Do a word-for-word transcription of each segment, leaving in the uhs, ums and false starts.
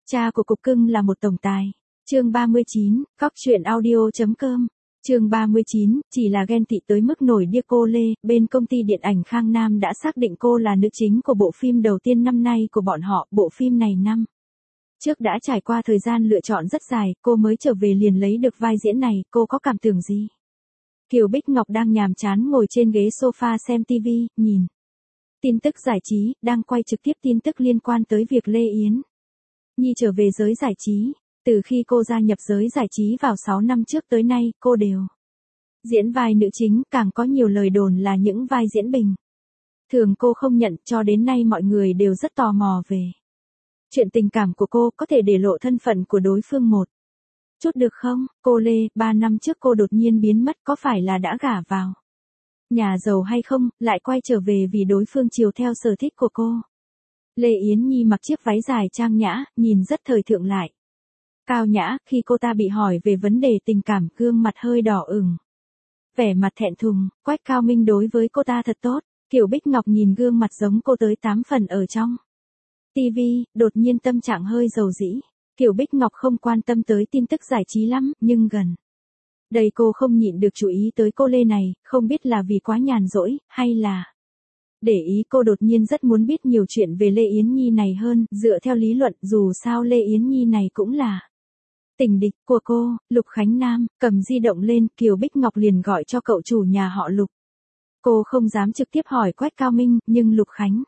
Cha của cục cưng là một tổng tài. Chương ba mươi chín, cóc truyện audio chấm com. Chương ba mươi chín, chỉ là ghen tị tới mức nổi điếc cô Lê, bên công ty điện ảnh Khang Nam đã xác định cô là nữ chính của bộ phim đầu tiên năm nay của bọn họ. Bộ phim này năm trước đã trải qua thời gian lựa chọn rất dài, cô mới trở về liền lấy được vai diễn này, cô có cảm tưởng gì? Kiều Bích Ngọc đang nhàm chán ngồi trên ghế sofa xem ti vi, nhìn tin tức giải trí, đang quay trực tiếp tin tức liên quan tới việc Lê Yến Nhi trở về giới giải trí. Từ khi cô gia nhập giới giải trí vào sáu năm trước tới nay, cô đều diễn vai nữ chính, càng có nhiều lời đồn là những vai diễn bình thường cô không nhận, cho đến nay mọi người đều rất tò mò về chuyện tình cảm của cô, có thể để lộ thân phận của đối phương một chút được không? Cô Lê, ba năm trước cô đột nhiên biến mất, có phải là đã gả vào nhà giàu hay không, lại quay trở về vì đối phương chiều theo sở thích của cô? Lê Yến Nhi mặc chiếc váy dài trang nhã, nhìn rất thời thượng lại cao nhã. Khi cô ta bị hỏi về vấn đề tình cảm, gương mặt hơi đỏ ửng, vẻ mặt thẹn thùng. Quách Cao Minh đối với cô ta thật tốt. Kiều Bích Ngọc nhìn gương mặt giống cô tới tám phần ở trong ti vi, đột nhiên tâm trạng hơi dầu dĩ. Kiều Bích Ngọc không quan tâm tới tin tức giải trí lắm, nhưng gần đây cô không nhịn được chú ý tới cô Lê này, không biết là vì quá nhàn rỗi, hay là để ý. Cô đột nhiên rất muốn biết nhiều chuyện về Lê Yến Nhi này hơn. Dựa theo lý luận, dù sao Lê Yến Nhi này cũng là tình địch của cô. Lục Khánh Nam cầm di động lên, Kiều Bích Ngọc liền gọi cho cậu chủ nhà họ Lục. Cô không dám trực tiếp hỏi Quách Cao Minh, nhưng Lục Khánh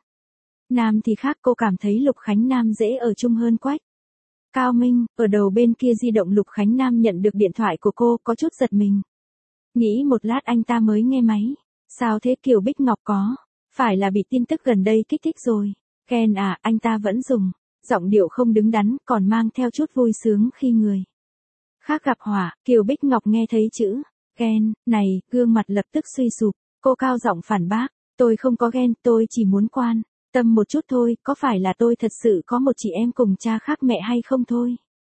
Nam thì khác, cô cảm thấy Lục Khánh Nam dễ ở chung hơn Quách Cao Minh. Ở đầu bên kia di động, Lục Khánh Nam nhận được điện thoại của cô, có chút giật mình. Nghĩ một lát anh ta mới nghe máy. Sao thế Kiều Bích Ngọc, có phải là bị tin tức gần đây kích thích rồi? Ken à, anh ta vẫn dùng giọng điệu không đứng đắn, còn mang theo chút vui sướng khi người khác gặp họa. Kiều Bích Ngọc nghe thấy chữ Ken này, gương mặt lập tức suy sụp. Cô cao giọng phản bác, tôi không có ghen, tôi chỉ muốn quan tâm một chút thôi, có phải là tôi thật sự có một chị em cùng cha khác mẹ hay không thôi.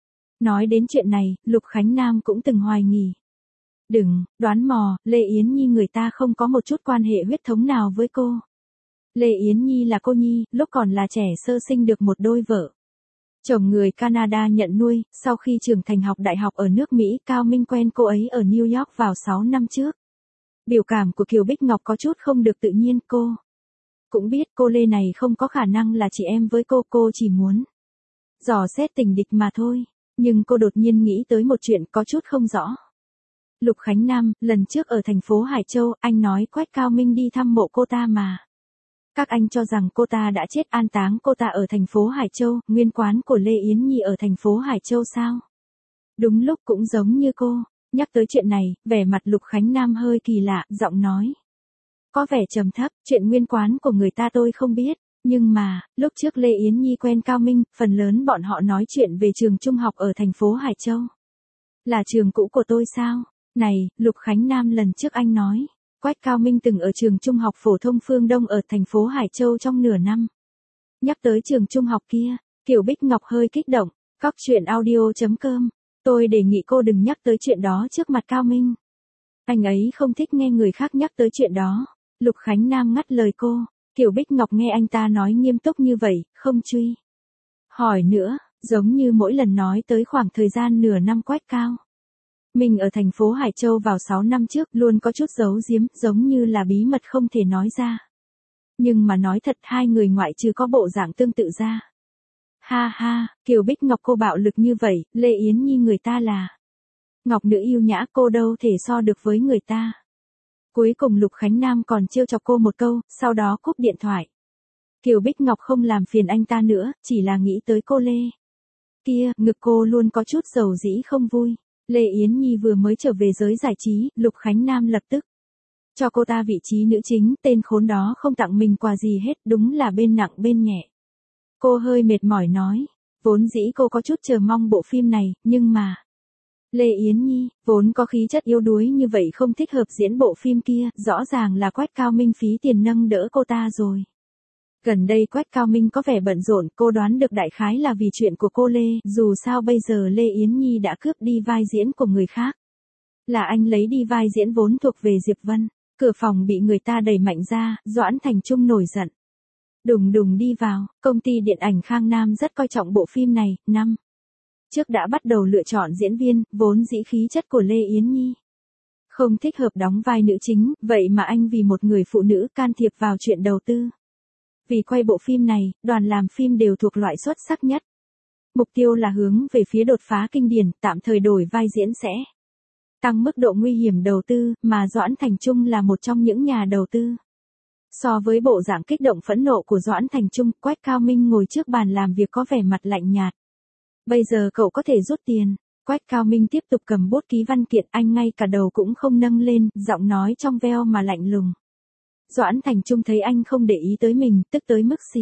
Nói đến chuyện này, Lục Khánh Nam cũng từng hoài nghi. Đừng đoán mò, Lê Yến Nhi người ta không có một chút quan hệ huyết thống nào với cô. Lê Yến Nhi là cô nhi, lúc còn là trẻ sơ sinh được một đôi vợ chồng người Canada nhận nuôi. Sau khi trưởng thành học đại học ở nước Mỹ, Cao Minh quen cô ấy ở New York vào sáu năm trước. Biểu cảm của Kiều Bích Ngọc có chút không được tự nhiên. Cô cũng biết cô Lê này không có khả năng là chị em với cô, cô chỉ muốn dò xét tình địch mà thôi. Nhưng cô đột nhiên nghĩ tới một chuyện có chút không rõ. Lục Khánh Nam, lần trước ở thành phố Hải Châu, anh nói Quách Cao Minh đi thăm mộ cô ta mà. Các anh cho rằng cô ta đã chết, an táng cô ta ở thành phố Hải Châu, nguyên quán của Lê Yến Nhi ở thành phố Hải Châu sao? Đúng lúc cũng giống như cô. Nhắc tới chuyện này, vẻ mặt Lục Khánh Nam hơi kỳ lạ, giọng nói có vẻ trầm thấp. Chuyện nguyên quán của người ta tôi không biết, nhưng mà, lúc trước Lê Yến Nhi quen Cao Minh, phần lớn bọn họ nói chuyện về trường trung học ở thành phố Hải Châu. Là trường cũ của tôi sao? Này, Lục Khánh Nam, lần trước anh nói Quách Cao Minh từng ở trường trung học phổ thông Phương Đông ở thành phố Hải Châu trong nửa năm. Nhắc tới trường trung học kia, Kiều Bích Ngọc hơi kích động. Cóc truyện audio chấm com. Tôi đề nghị cô đừng nhắc tới chuyện đó trước mặt Cao Minh. Anh ấy không thích nghe người khác nhắc tới chuyện đó. Lục Khánh Nam ngắt lời cô. Kiều Bích Ngọc nghe anh ta nói nghiêm túc như vậy, không truy hỏi nữa, giống như mỗi lần nói tới khoảng thời gian nửa năm Quách Cao Minh ở thành phố Hải Châu vào sáu năm trước, luôn có chút giấu giếm, giống như là bí mật không thể nói ra. Nhưng mà nói thật, hai người ngoại trừ có bộ dạng tương tự ra. Ha ha, Kiều Bích Ngọc, cô bạo lực như vậy, Lê Yến Nhi người ta là ngọc nữ yêu nhã, cô đâu thể so được với người ta. Cuối cùng Lục Khánh Nam còn trêu chọc cô một câu, sau đó cúp điện thoại. Kiều Bích Ngọc không làm phiền anh ta nữa, chỉ là nghĩ tới cô Lê kia, ngực cô luôn có chút dầu dĩ không vui. Lê Yến Nhi vừa mới trở về giới giải trí, Lục Khánh Nam lập tức cho cô ta vị trí nữ chính, tên khốn đó không tặng mình quà gì hết, đúng là bên nặng bên nhẹ. Cô hơi mệt mỏi nói, vốn dĩ cô có chút chờ mong bộ phim này, nhưng mà Lê Yến Nhi, vốn có khí chất yếu đuối như vậy không thích hợp diễn bộ phim kia, rõ ràng là Quách Cao Minh phí tiền nâng đỡ cô ta rồi. Gần đây Quách Cao Minh có vẻ bận rộn, cô đoán được đại khái là vì chuyện của cô Lê, dù sao bây giờ Lê Yến Nhi đã cướp đi vai diễn của người khác. Là anh lấy đi vai diễn vốn thuộc về Diệp Vân. Cửa phòng bị người ta đẩy mạnh ra, Doãn Thành Trung nổi giận. Đùng đùng đi vào, công ty điện ảnh Khang Nam rất coi trọng bộ phim này, năm trước đã bắt đầu lựa chọn diễn viên, vốn dĩ khí chất của Lê Yến Nhi không thích hợp đóng vai nữ chính, vậy mà anh vì một người phụ nữ can thiệp vào chuyện đầu tư. Vì quay bộ phim này, đoàn làm phim đều thuộc loại xuất sắc nhất. Mục tiêu là hướng về phía đột phá kinh điển, tạm thời đổi vai diễn sẽ tăng mức độ nguy hiểm đầu tư, mà Doãn Thành Trung là một trong những nhà đầu tư. So với bộ dạng kích động phẫn nộ của Doãn Thành Trung, Quách Cao Minh ngồi trước bàn làm việc có vẻ mặt lạnh nhạt. Bây giờ cậu có thể rút tiền. Quách Cao Minh tiếp tục cầm bút ký văn kiện, anh ngay cả đầu cũng không nâng lên, giọng nói trong veo mà lạnh lùng. Doãn Thành Trung thấy anh không để ý tới mình, tức tới mức xì.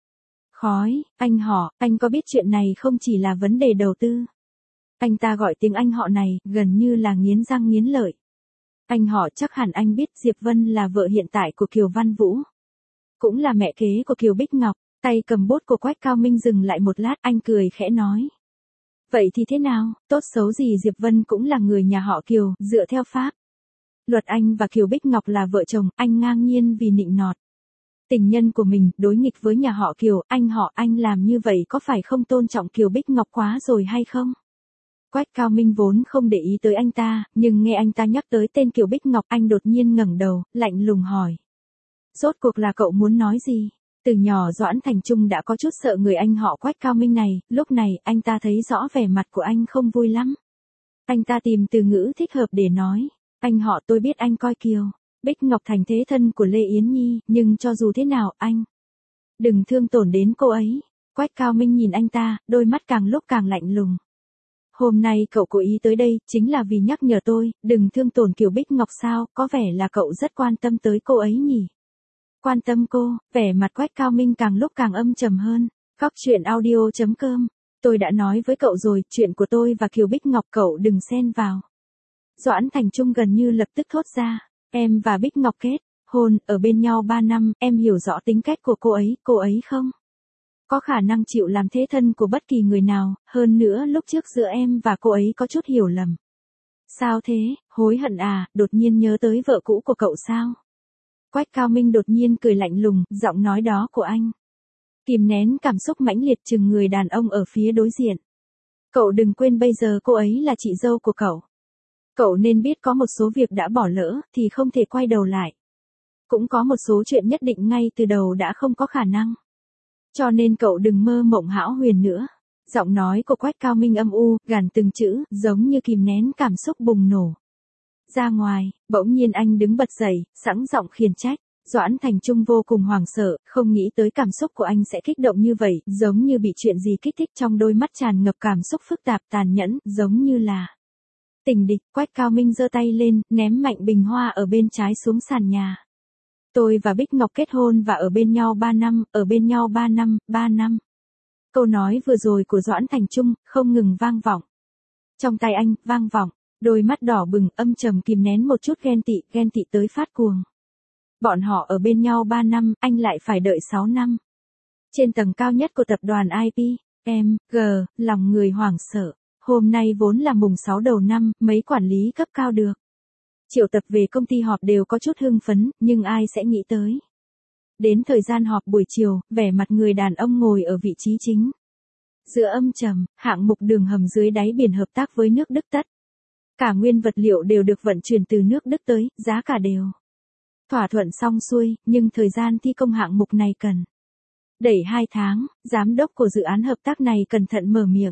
Khói, anh họ, anh có biết chuyện này không chỉ là vấn đề đầu tư. Anh ta gọi tiếng anh họ này, gần như là nghiến răng nghiến lợi. Anh họ chắc hẳn anh biết Diệp Vân là vợ hiện tại của Kiều Văn Vũ. Cũng là mẹ kế của Kiều Bích Ngọc, tay cầm bút của Quách Cao Minh dừng lại một lát, anh cười khẽ nói. Vậy thì thế nào, tốt xấu gì Diệp Vân cũng là người nhà họ Kiều, dựa theo pháp luật anh và Kiều Bích Ngọc là vợ chồng, anh ngang nhiên vì nịnh nọt tình nhân của mình, đối nghịch với nhà họ Kiều, anh họ anh làm như vậy có phải không tôn trọng Kiều Bích Ngọc quá rồi hay không? Quách Cao Minh vốn không để ý tới anh ta, nhưng nghe anh ta nhắc tới tên Kiều Bích Ngọc, anh đột nhiên ngẩng đầu, lạnh lùng hỏi. Rốt cuộc là cậu muốn nói gì? Từ nhỏ Doãn Thành Trung đã có chút sợ người anh họ Quách Cao Minh này, lúc này anh ta thấy rõ vẻ mặt của anh không vui lắm. Anh ta tìm từ ngữ thích hợp để nói, anh họ tôi biết anh coi Kiều Bích Ngọc thành thế thân của Lê Yến Nhi, nhưng cho dù thế nào anh đừng thương tổn đến cô ấy. Quách Cao Minh nhìn anh ta, đôi mắt càng lúc càng lạnh lùng. Hôm nay cậu cố ý tới đây, chính là vì nhắc nhở tôi, đừng thương tổn Kiều Bích Ngọc sao, có vẻ là cậu rất quan tâm tới cô ấy nhỉ. Quan tâm cô, vẻ mặt Quách Cao Minh càng lúc càng âm trầm hơn. Góc truyện audio chấm com, tôi đã nói với cậu rồi, chuyện của tôi và Kiều Bích Ngọc cậu đừng xen vào. Doãn Thành Trung gần như lập tức thốt ra, em và Bích Ngọc kết hôn, ở bên nhau ba năm, em hiểu rõ tính cách của cô ấy, cô ấy không có khả năng chịu làm thế thân của bất kỳ người nào, hơn nữa lúc trước giữa em và cô ấy có chút hiểu lầm. Sao thế, hối hận à, đột nhiên nhớ tới vợ cũ của cậu sao? Quách Cao Minh đột nhiên cười lạnh lùng, giọng nói đó của anh kìm nén cảm xúc mãnh liệt chừng người đàn ông ở phía đối diện. Cậu đừng quên bây giờ cô ấy là chị dâu của cậu. Cậu nên biết có một số việc đã bỏ lỡ, thì không thể quay đầu lại. Cũng có một số chuyện nhất định ngay từ đầu đã không có khả năng. Cho nên cậu đừng mơ mộng hão huyền nữa. Giọng nói của Quách Cao Minh âm u, gằn từng chữ, giống như kìm nén cảm xúc bùng nổ. Ra ngoài, bỗng nhiên anh đứng bật dậy, sẵn giọng khiển trách. Doãn Thành Trung vô cùng hoảng sợ, không nghĩ tới cảm xúc của anh sẽ kích động như vậy, giống như bị chuyện gì kích thích trong đôi mắt tràn ngập cảm xúc phức tạp tàn nhẫn, giống như là tình địch. Quách Cao Minh giơ tay lên, ném mạnh bình hoa ở bên trái xuống sàn nhà. Tôi và Bích Ngọc kết hôn và ở bên nhau ba năm, ở bên nhau ba năm, ba năm. Câu nói vừa rồi của Doãn Thành Trung, không ngừng vang vọng. Trong tay anh, vang vọng, đôi mắt đỏ bừng, âm trầm kìm nén một chút ghen tị, ghen tị tới phát cuồng. Bọn họ ở bên nhau ba năm, anh lại phải đợi sáu năm. Trên tầng cao nhất của tập đoàn i pê, em, G, lòng người hoảng sợ. Hôm nay vốn là mùng sáu đầu năm, mấy quản lý cấp cao được triệu tập về công ty họp đều có chút hưng phấn, nhưng ai sẽ nghĩ tới. Đến thời gian họp buổi chiều, vẻ mặt người đàn ông ngồi ở vị trí chính. Giữa âm trầm, hạng mục đường hầm dưới đáy biển hợp tác với nước Đức tất. Cả nguyên vật liệu đều được vận chuyển từ nước Đức tới, giá cả đều thỏa thuận xong xuôi, nhưng thời gian thi công hạng mục này cần đẩy hai tháng, giám đốc của dự án hợp tác này cẩn thận mở miệng.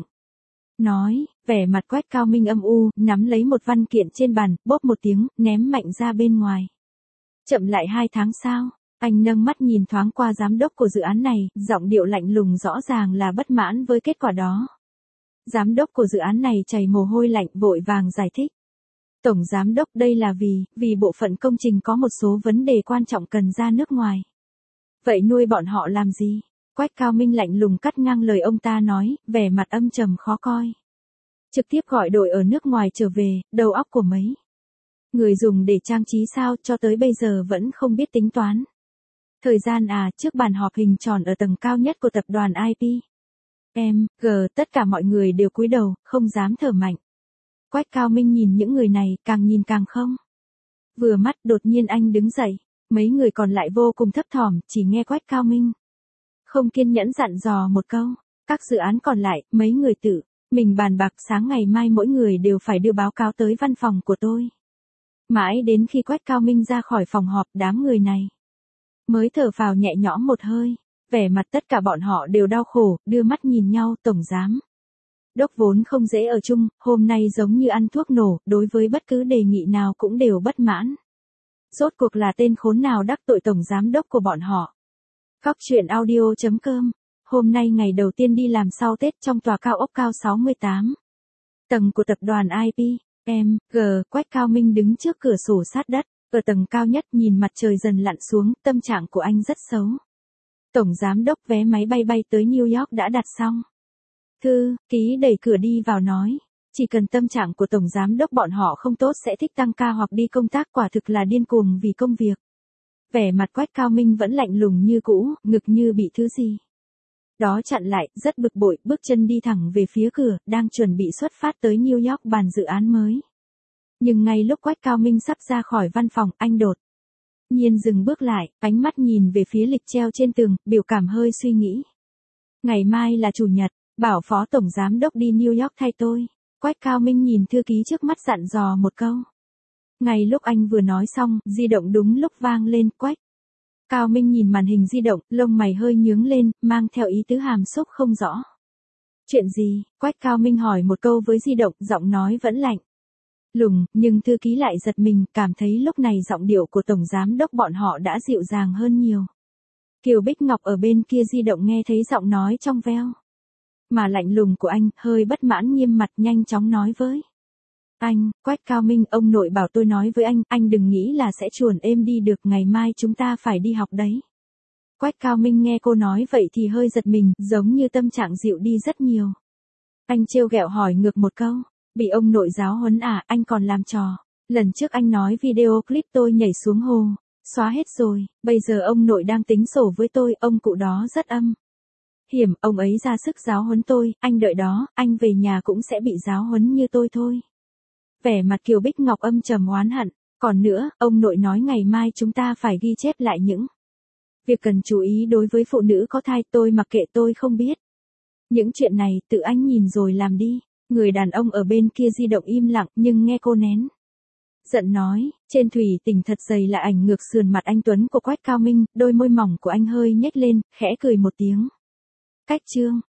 Nói, vẻ mặt Quách Cao Minh âm u, nắm lấy một văn kiện trên bàn, bóp một tiếng, ném mạnh ra bên ngoài. Chậm lại hai tháng sao? Anh nâng mắt nhìn thoáng qua giám đốc của dự án này, giọng điệu lạnh lùng rõ ràng là bất mãn với kết quả đó. Giám đốc của dự án này chảy mồ hôi lạnh vội vàng giải thích. Tổng giám đốc đây là vì, vì bộ phận công trình có một số vấn đề quan trọng cần ra nước ngoài. Vậy nuôi bọn họ làm gì? Quách Cao Minh lạnh lùng cắt ngang lời ông ta nói, vẻ mặt âm trầm khó coi. Trực tiếp gọi đội ở nước ngoài trở về, đầu óc của mấy người dùng để trang trí sao cho tới bây giờ vẫn không biết tính toán. Thời gian à, trước bàn họp hình tròn ở tầng cao nhất của tập đoàn i pê. Em, G, tất cả mọi người đều cúi đầu, không dám thở mạnh. Quách Cao Minh nhìn những người này, càng nhìn càng không vừa mắt, đột nhiên anh đứng dậy. Mấy người còn lại vô cùng thấp thỏm, chỉ nghe Quách Cao Minh Không kiên nhẫn dặn dò một câu. Các dự án còn lại, mấy người tự mình bàn bạc sáng ngày mai mỗi người đều phải đưa báo cáo tới văn phòng của tôi. Mãi đến khi Quách Cao Minh ra khỏi phòng họp, đám người này mới thở phào nhẹ nhõm một hơi. Vẻ mặt tất cả bọn họ đều đau khổ, đưa mắt nhìn nhau. Tổng giám đốc vốn không dễ ở chung, hôm nay giống như ăn thuốc nổ, đối với bất cứ đề nghị nào cũng đều bất mãn. Rốt cuộc là tên khốn nào đắc tội tổng giám đốc của bọn họ. Cóc truyện audio chấm com. Hôm nay ngày đầu tiên đi làm sau Tết trong tòa cao ốc cao sáu mươi tám tầng của tập đoàn i pê, em, G, Quách Cao Minh đứng trước cửa sổ sát đất, ở tầng cao nhất nhìn mặt trời dần lặn xuống, tâm trạng của anh rất xấu. Tổng giám đốc vé máy bay bay tới New York đã đặt xong. Thư ký đẩy cửa đi vào nói, chỉ cần tâm trạng của tổng giám đốc bọn họ không tốt sẽ thích tăng ca hoặc đi công tác, quả thực là điên cuồng vì công việc. Vẻ mặt Quách Cao Minh vẫn lạnh lùng như cũ, ngực như bị thứ gì đó chặn lại, rất bực bội, bước chân đi thẳng về phía cửa, đang chuẩn bị xuất phát tới New York bàn dự án mới. Nhưng ngay lúc Quách Cao Minh sắp ra khỏi văn phòng, anh đột nhiên dừng bước lại, ánh mắt nhìn về phía lịch treo trên tường, biểu cảm hơi suy nghĩ. Ngày mai là chủ nhật, bảo phó tổng giám đốc đi New York thay tôi. Quách Cao Minh nhìn thư ký trước mắt dặn dò một câu. Ngay lúc anh vừa nói xong, di động đúng lúc vang lên. Quách Cao Minh nhìn màn hình di động, lông mày hơi nhướng lên, mang theo ý tứ hàm xúc không rõ. Chuyện gì? Quách Cao Minh hỏi một câu với di động, giọng nói vẫn lạnh lùng, nhưng thư ký lại giật mình, cảm thấy lúc này giọng điệu của tổng giám đốc bọn họ đã dịu dàng hơn nhiều. Kiều Bích Ngọc ở bên kia di động nghe thấy giọng nói trong veo mà lạnh lùng của anh, hơi bất mãn nghiêm mặt, nhanh chóng nói với anh. Quách Cao Minh, ông nội bảo tôi nói với anh, anh đừng nghĩ là sẽ chuồn êm đi được, ngày mai chúng ta phải đi học đấy. Quách Cao Minh nghe cô nói vậy thì hơi giật mình, giống như tâm trạng dịu đi rất nhiều. Anh trêu ghẹo hỏi ngược một câu, bị ông nội giáo huấn à? Anh còn làm trò. Lần trước anh nói video clip tôi nhảy xuống hồ, xóa hết rồi, bây giờ ông nội đang tính sổ với tôi, ông cụ đó rất âm hiểm, ông ấy ra sức giáo huấn tôi, anh đợi đó, anh về nhà cũng sẽ bị giáo huấn như tôi thôi. Vẻ mặt Kiều Bích Ngọc âm trầm oán hận. Còn nữa, ông nội nói ngày mai chúng ta phải ghi chép lại những việc cần chú ý đối với phụ nữ có thai, tôi mặc kệ, tôi không biết. Những chuyện này, tự anh nhìn rồi làm đi. Người đàn ông ở bên kia di động im lặng, nhưng nghe cô nén giận nói, trên thủy tinh thật dày là ảnh ngược sườn mặt anh tuấn của Quách Cao Minh, đôi môi mỏng của anh hơi nhếch lên, khẽ cười một tiếng. Cách chương